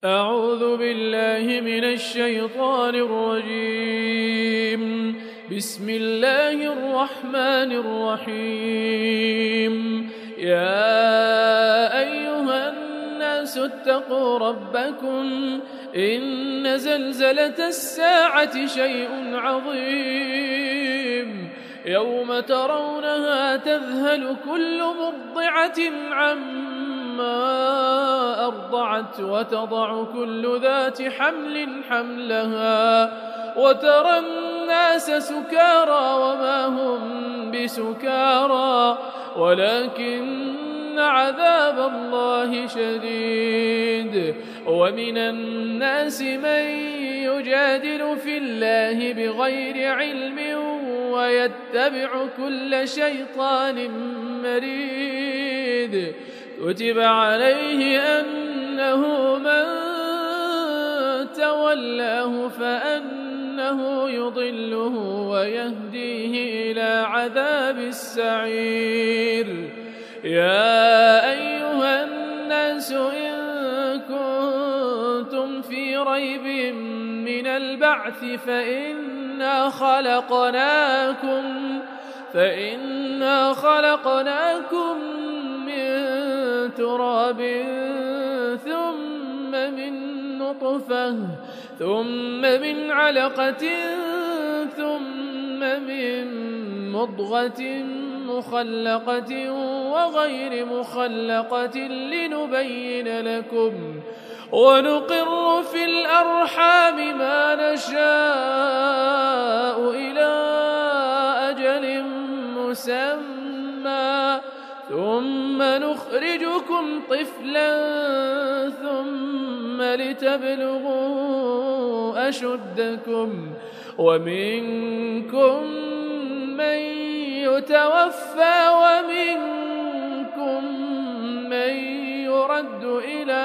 أعوذ بالله من الشيطان الرجيم. بسم الله الرحمن الرحيم. يا أيها الناس اتقوا ربكم إن زلزلة الساعة شيء عظيم يوم ترونها تذهل كل مرضعة عما أرضعت وتضع كل ذات حمل حملها وترى الناس سكارى وما هم بسكارى ولكن عذاب الله شديد. ومن الناس من يجادل في الله بغير علم ويتبع كل شيطان مريد. كتب عليه أنه من تولاه فأنه يضله ويهديه إلى عذاب السعير. يا أيها الناس إن كنتم في ريب من البعث فإنا خلقناكم من تراب ثم من نطفة ثم من علقة ثم من مضغة مخلقة وغير مخلقة لنبين لكم ونقر في الأرحام ما نشاء إلى أجل مسمى ثم نخرجكم طفلا ثم لتبلغوا أشدكم ومنكم من يتوفى ومنكم من يرد إلى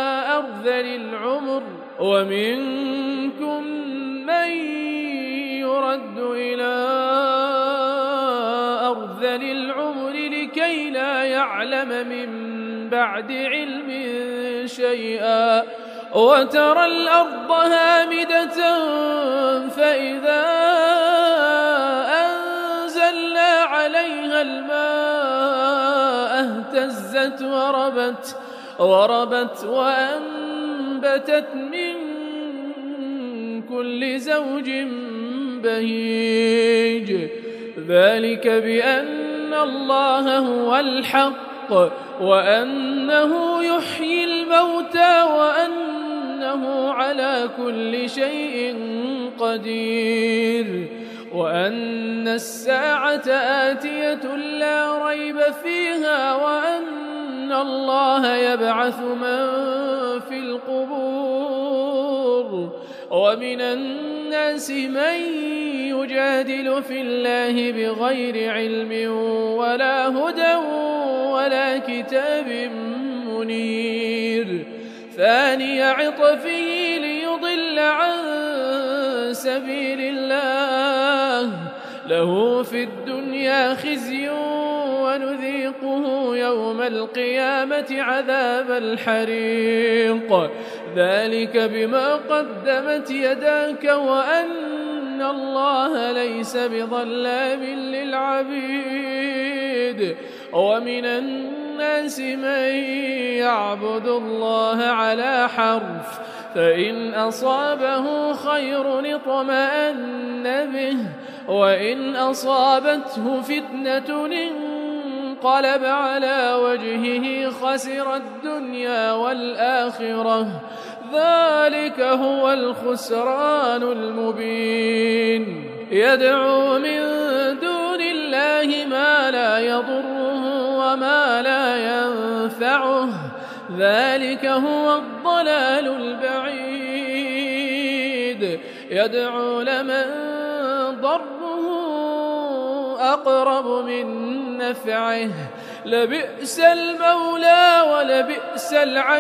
أرذل العمر لكي لا يعلم من بعد علم شيئا. وترى الأرض هامدة فإذا أنزلنا عليها الماء اهتزت وربت وأنبتت من كل زوج بهيج. ذلك بأن الله هو الحق وأنه يحيي الموتى وأنه على كل شيء قدير وأن الساعة آتية لا ريب فيها وأن الله يبعث من في القبور. ومن الناس من يجادل في الله بغير علم ولا هدى ولا كتاب منير. ثاني عطفه ليضل عن سبيل الله له في الدنيا خزي ونذيقه يوم القيامة عذاب الحريق. ذلك بما قدمت يداك وأن الله ليس بظلام للعبيد. ومن الناس من يعبد الله على حرف فإن أصابه خير اطمأن به وإن أصابته فتنة انقلب على وجهه خسر الدنيا والآخرة. ذلك هو الخسران المبين. يدعو من دون الله ما لا يضره وما لا ينفعه ذلك هو الضلال البعيد. يدعو لمن ضره أقرب من نفعه لبئس المولى ولبئس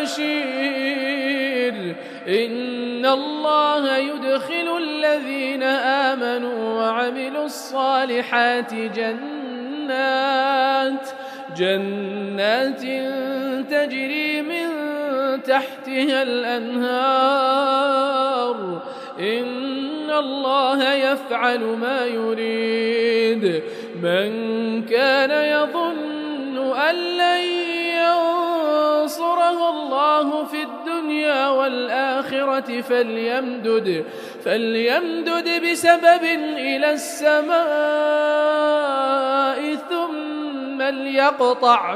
العشير. إن الله يدخل الذين آمنوا وعملوا الصالحات جنات تجري من تحتها الأنهار إن الله يفعل ما يريد. من كان يظن أن لن ينصره الله في الدنيا والآخرة فليمدد بسبب إلى السماء ثم ليقطع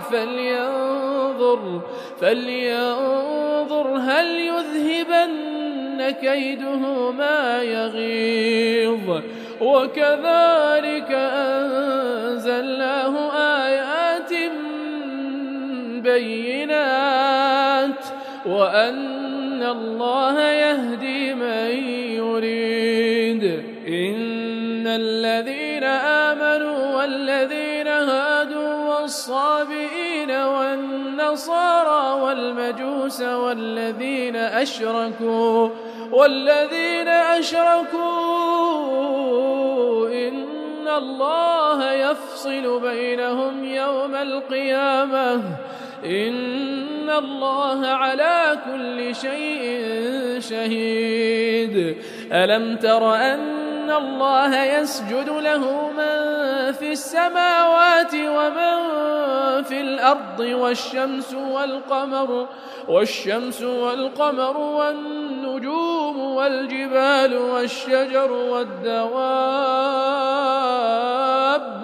فلينظر هل يذهبن كيده ما يغيظ. وكذلك أنزلناه آيات بينات وأن الله يهدي من يريد. إن الذين آمنوا والذين هادوا والصابئين والنصارى والمجوس والذين أشركوا إن الله يفصل بينهم يوم القيامة إن الله على كل شيء شهيد. ألم تر أن الله يسجد له من في السماوات ومن في الأرض والشمس والقمر والنجوم والجبال والشجر والدواب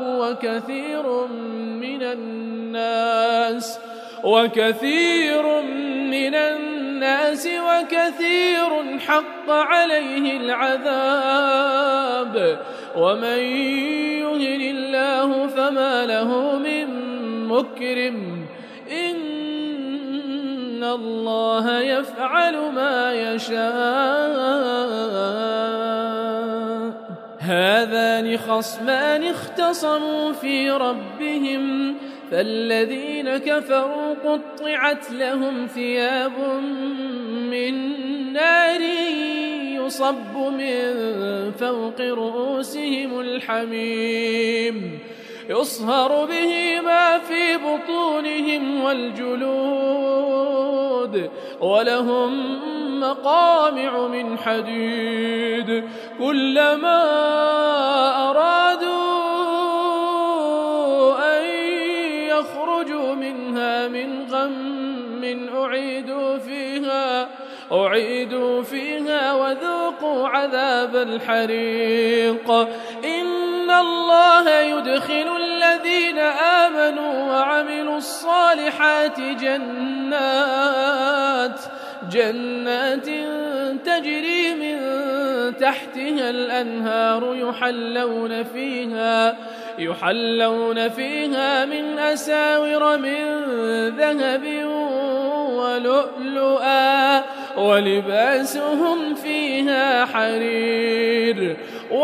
وكثير من الناس وكثير حق عليه العذاب. ومن يهن الله فما له من مكرم إن الله يفعل ما يشاء. هذان خصمان اختصموا في ربهم فالذين كفروا قطعت لهم ثياب من نار يصب من فوق رؤوسهم الحميم يصهر به ما في بطونهم والجلود ولهم مقامع من حديد كلما أرادوا أن يخرجوا منها من غم أعيدوا فيها وذوقوا عذاب الحريق. إن الله يدخل الذين آمنوا وعملوا الصالحات جنات تجري من تحتها الأنهار يحلون فيها من أساور من ذهب ولؤلؤا ولباسهم فيها حرير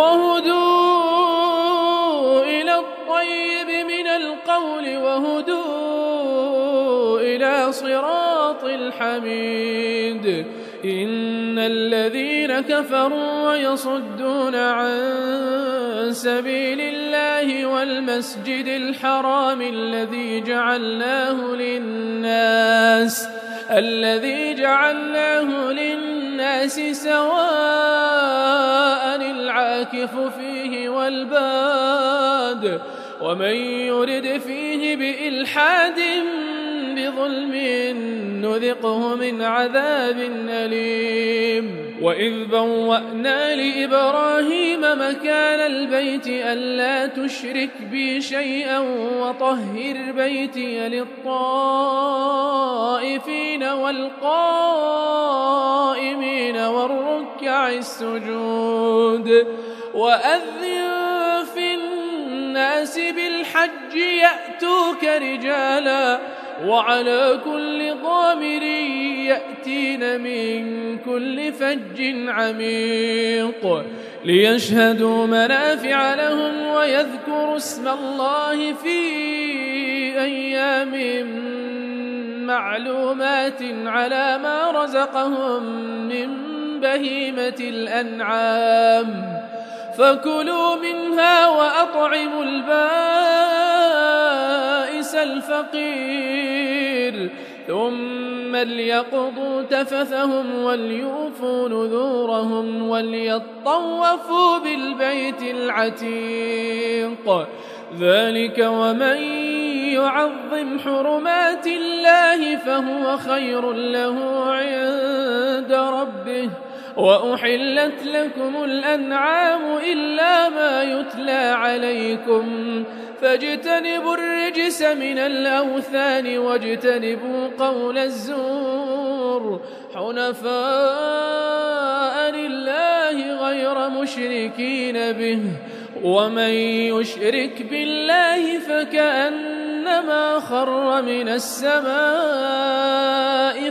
وهدوا إلى الطيب من القول وهدوا إلى صراط الحميد. إن الذين كفروا ويصدون عن سبيل الله والمسجد الحرام الذي جعلناه للناس سواء العاكف فيه والباد ومن يرد فيه بإلحاد بظلم نذقه من عذاب أليم. وإذ بوأنا لإبراهيم مكان البيت ألا تشرك بي شيئا وطهر بيتي للطائفين والقائمين والركع السجود. وأذن في الناس بالحج يأتوك رجالا وعلى كل ضامر يأتين من كل فج عميق ليشهدوا منافع لهم ويذكروا اسم الله في أيام معلومات على ما رزقهم من بهيمة الأنعام فكلوا منها وأطعموا البائس الفقير ثم ليقضوا تفثهم وليوفوا نذورهم وليطوفوا بالبيت العتيق. ذلك ومن يعظم حرمات الله فهو خير له عند ربه. وأحلت لكم الأنعام إلا ما يتلى عليكم فاجتنبوا الرجس من الأوثان واجتنبوا قول الزور حنفاء لله غير مشركين به. ومن يشرك بالله فكأنما خر من السماء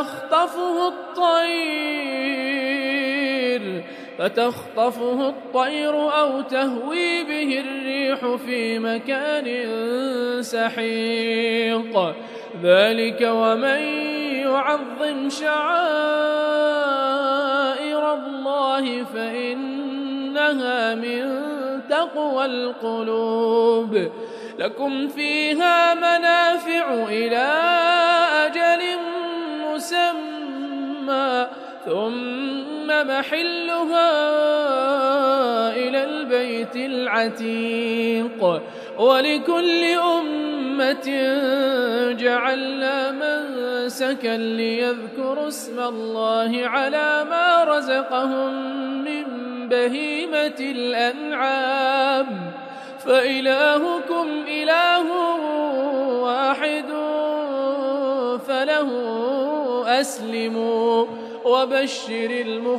فتخطفه الطير أو تهوي به الريح في مكان سحيق. ذلك ومن يعظم شعائر الله فإنها من تقوى القلوب. لكم فيها منافع إلى أجل مسمى ثم محلها إلى البيت العتيق. ولكل أمة جعلنا منسكا ليذكروا اسم الله على ما رزقهم من بهيمة الأنعام فإلهكم إله واحد فله أسلموا وبشر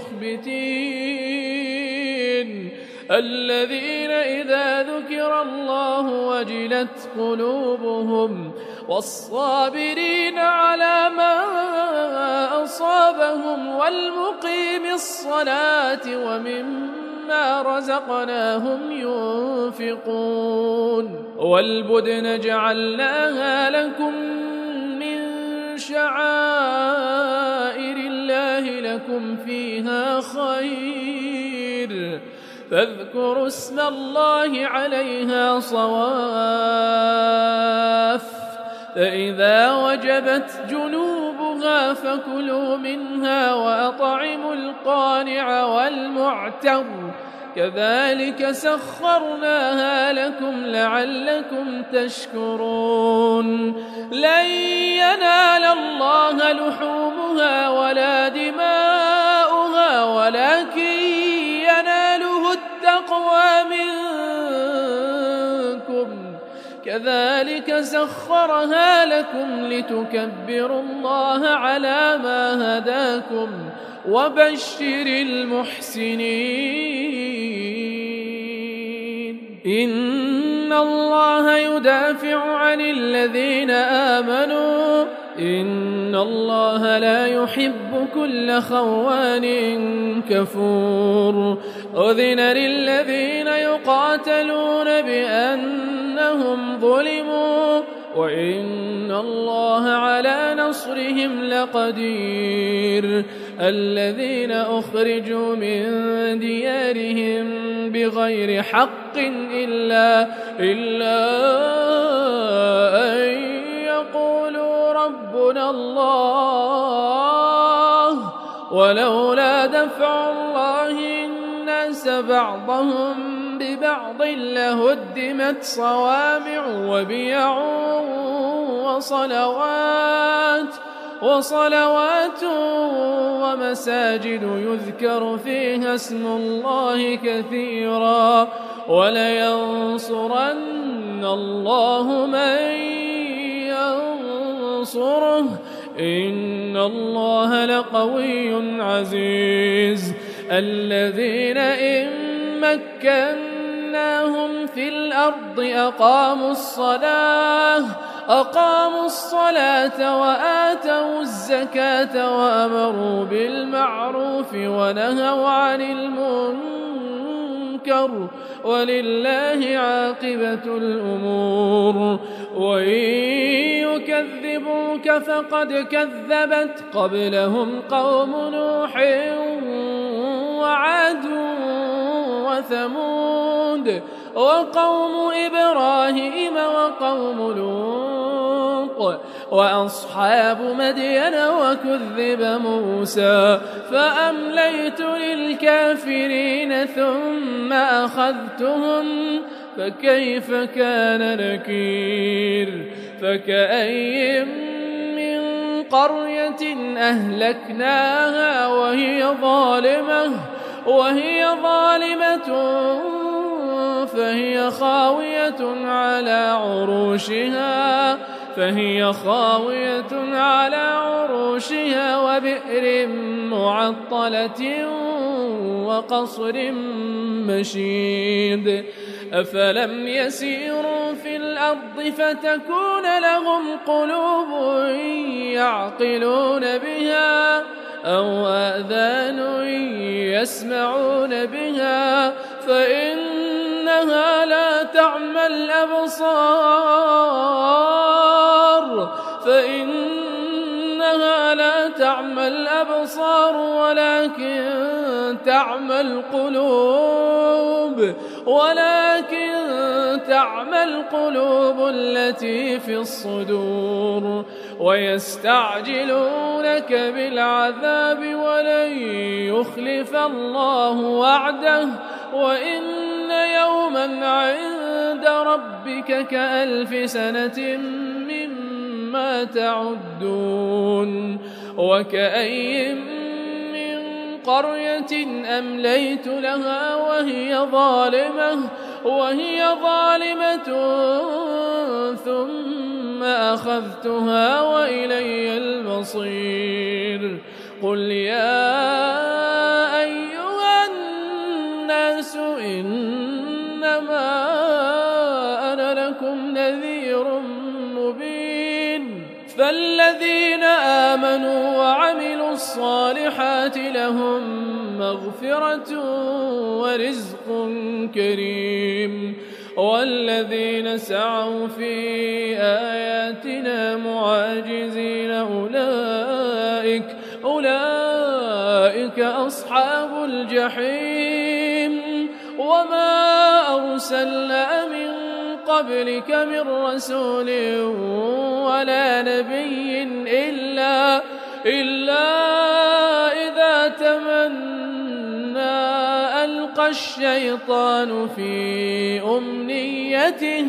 المخبتين الذين إذا ذكر الله وجلت قلوبهم والصابرين على ما أصابهم والمقيم الصلاة ومما رزقناهم ينفقون. والبدن جعلناها لكم من شعائر الله لكم فيها خير فاذكروا اسم الله عليها صواف فإذا وجبت جنوبها فكلوا منها وأطعموا القانع والمعتر كذلك سخرناها لكم لعلكم تشكرون. لن ينال الله لحومها ولا دماؤها ولكن يناله التقوى منكم كذلك سخرها لكم لتكبروا الله على ما هداكم وبشر المحسنين. إن الله يدافع عن الذين آمنوا إن الله لا يحب كل خوان كفور. أذن للذين يقاتلون بأنهم ظلموا وإن الله على نصرهم لقدير. الذين أخرجوا من ديارهم بغير حق إلا أن يقولوا ربنا الله ولولا دفع الله الناس بعضهم ببعض لهدمت صوامع وبيع وصلوات ومساجد يذكر فيها اسم الله كثيرا ولينصرن الله من ينصره إن الله لقوي عزيز. الذين إن مكناهم في الأرض أقاموا الصلاة وآتوا الزكاة وأمروا بالمعروف ونهوا عن المنكر ولله عاقبة الأمور. وإن يكذبوك فقد كذبت قبلهم قوم نوح وعاد وثمود وقوم إبراهيم وقوم لوط وأصحاب مدين وكذب موسى فأمليت للكافرين ثم أخذتهم فكيف كان نكير فكأي من قرية أهلكناها وهي ظالمة فهي خاوية على عروشها وبئر معطلة وقصر مشيد أفلم يسيروا في الأرض فتكون لهم قلوب يعقلون بها أو آذان يسمعون بها فإنها لا تعمى الأبصار ولكن تعمى القلوب التي في الصدور ويستعجلونك بالعذاب ولن يخلف الله وعده وإن يوما عند ربك كألف سنة مما تعدون وكأي من قرية أمليت لها وهي ظالمة ثم أخذتها وإلي المصير قل يا أيها الناس إنما أنا لكم نذير مبين فالذين آمنوا وعملوا الصالحات لهم مغفرة ورزق كريم والذين سعوا في آياتنا معاجزين أولئك أصحاب الجحيم وما أرسلنا من قبلك من رسول ولا نبي إلا إذا تمنى ألقى الشيطان في أمنيته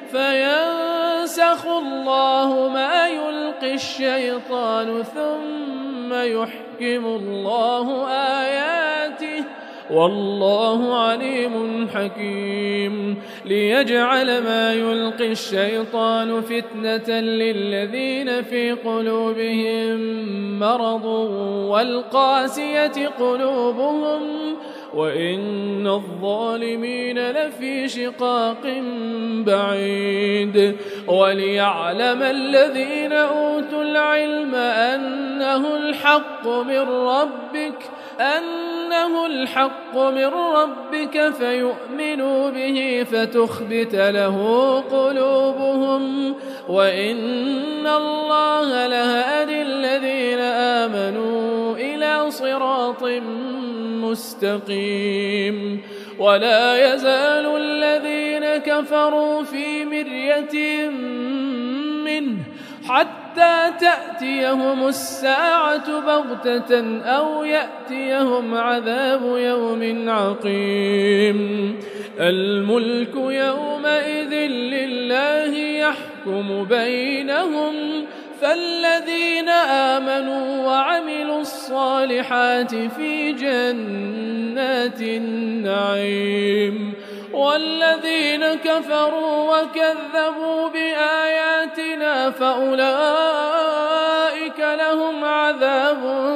فينسخ الله ما يلقي الشيطان ثم يحكم الله آياته والله عليم حكيم ليجعل ما يلقي الشيطان فتنة للذين في قلوبهم مرض والقاسية قلوبهم وإن الظالمين لفي شقاق بعيد وليعلم الذين أوتوا العلم أنه الحق من ربك فيؤمنوا به فتخبت له قلوبهم وإن الله لهادي الذين آمنوا إلى صراط مستقيم ولا يزال الذين كفروا في مرية منه حتى تأتيهم الساعة بغتة أو يأتيهم عذاب يوم عقيم الملك يومئذ لله يحكم بينهم فالذين آمنوا وعملوا الصالحات في جنات النعيم والذين كفروا وكذبوا بآياتنا فأولئك لهم عذاب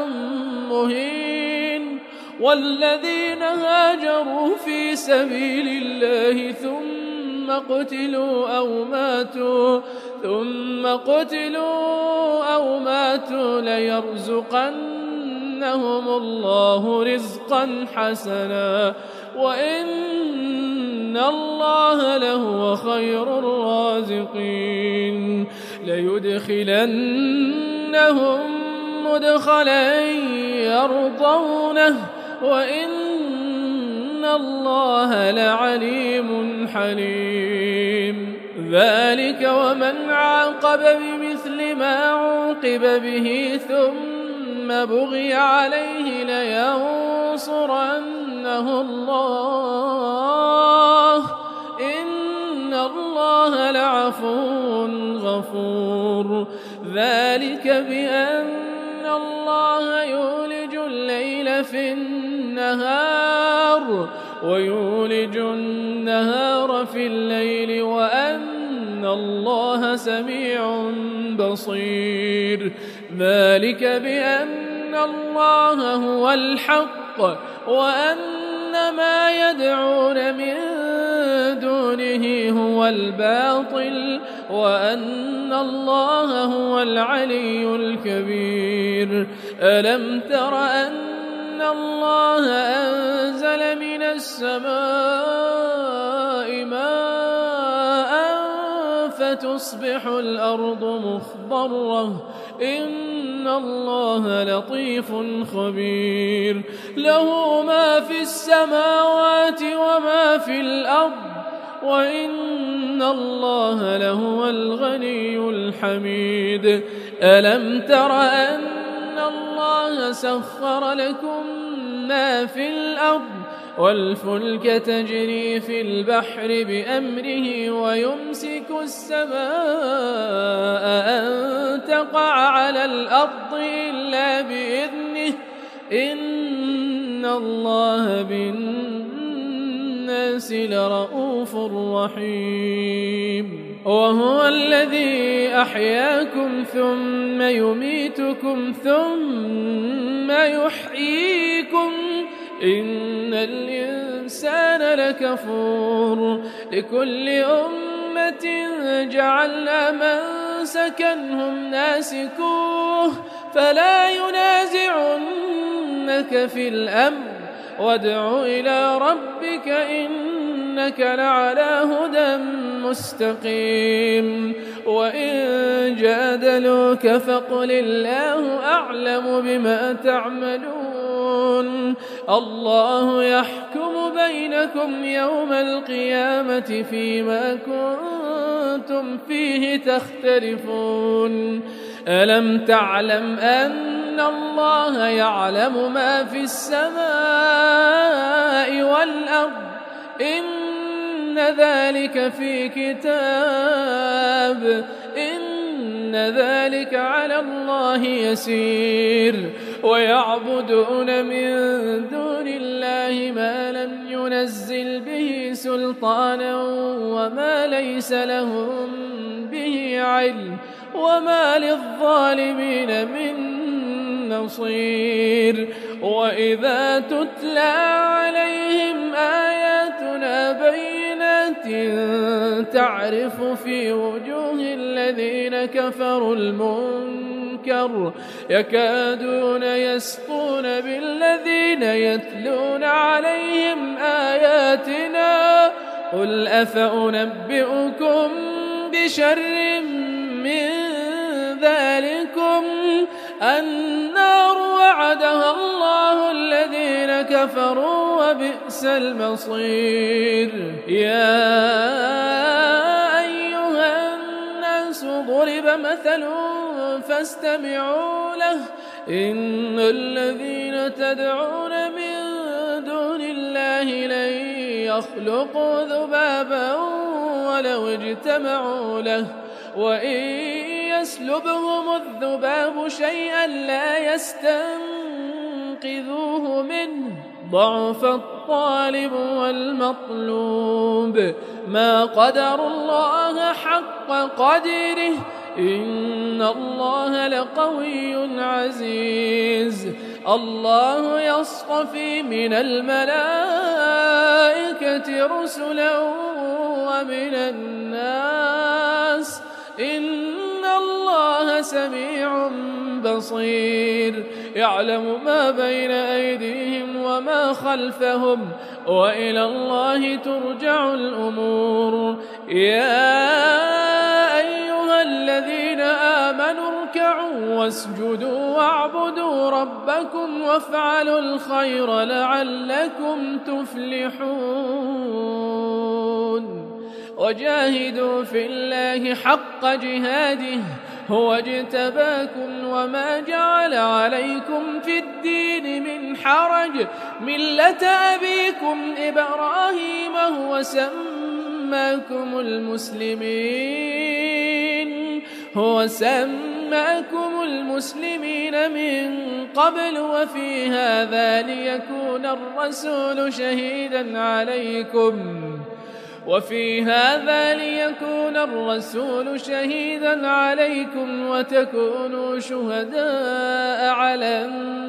مهين والذين هاجروا في سبيل الله ثم قتلوا أو ماتوا ليرزقنهم الله رزقا حسنا وإن الله لهو خير الرازقين ليدخلنهم مدخلا يرضونه وإن الله لعليم حليم. ذلك ومن عاقب بمثل ما عوقب به ثم بغي عليه لينصرنه الله إن الله لعفو غفور. ذلك بأن الله يولج الليل في النهار ويولج النهار في الليل وأن الله سميع بصير. ذلك بأن الله هو الحق وأن ما يدعون من دونه هو الباطل وأن الله هو العلي الكبير. ألم تر أن الله أنزل من السماء ماء فتصبح الأرض مخضرة إن الله لطيف خبير. له ما في السماوات وما في الأرض وإن الله لهو الغني الحميد. ألم تر أن الله سخر لكم ما في الأرض والفلك تجري في البحر بأمره ويمسك السماء أن تقع على الأرض إلا بإذنه إن الله بالناس لرؤوف رحيم. وهو الذي أحياكم ثم يميتكم ثم يحييكم إن الإنسان لكفور. لكل أمة جعلنا منسكا هم ناسكوه فلا ينازعنك في الأمر وادع إلى ربك إنك لعلى هدى مستقيم. وإن جادلوك فقل الله أعلم بما تعملون الله يحكم بينكم يوم القيامة فيما كنتم فيه تختلفون. ألم تعلم أن الله يعلم ما في السماء والأرض إن ذلك في كتاب إن ذلك على الله يسير. ويعبدون من دون الله ما لم ينزل به سلطانا وما ليس لهم به علم وما للظالمين من نصير. وإذا تتلى عليهم آياتنا بينات تعرف في وجوه الذين كفروا المنكر يكادون يسطون بالذين يتلون عليهم آياتنا قل أفأنبئكم بشر من ذلكم النار وعدها الله الذين كفروا وبئس المصير. يا أيها الناس ضرب مثل فاستمعوا له إن الذين تدعون من دون الله لن يخلقوا ذبابا ولو اجتمعوا له وإن يسلبهم الذباب شيئا لا يستنقذوه منه ضعف الطالب والمطلوب. ما قدر الله حق قدره إن الله لقوي عزيز. الله يصطفي من الملائكة رسلا ومن الناس إن الله سميع بصير. يعلم ما بين أيديهم وما خلفهم وإلى الله ترجع الأمور. يا أيها أيها الذين آمنوا اركعوا واسجدوا واعبدوا ربكم وافعلوا الخير لعلكم تفلحون وجاهدوا في الله حق جهاده هو اجتباكم وما جعل عليكم في الدين من حرج ملة أبيكم إبراهيم هو سماكم المسلمين من قبل وفي هذا ليكون الرسول شهيدا عليكم وتكونوا شهداء على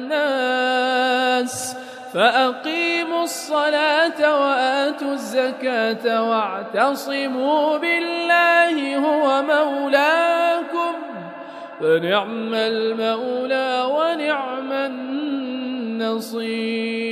الناس فأقيموا الصلاة وآتوا الزكاة واعتصموا بالله هو مولاكم فنعم المولى ونعم النصير.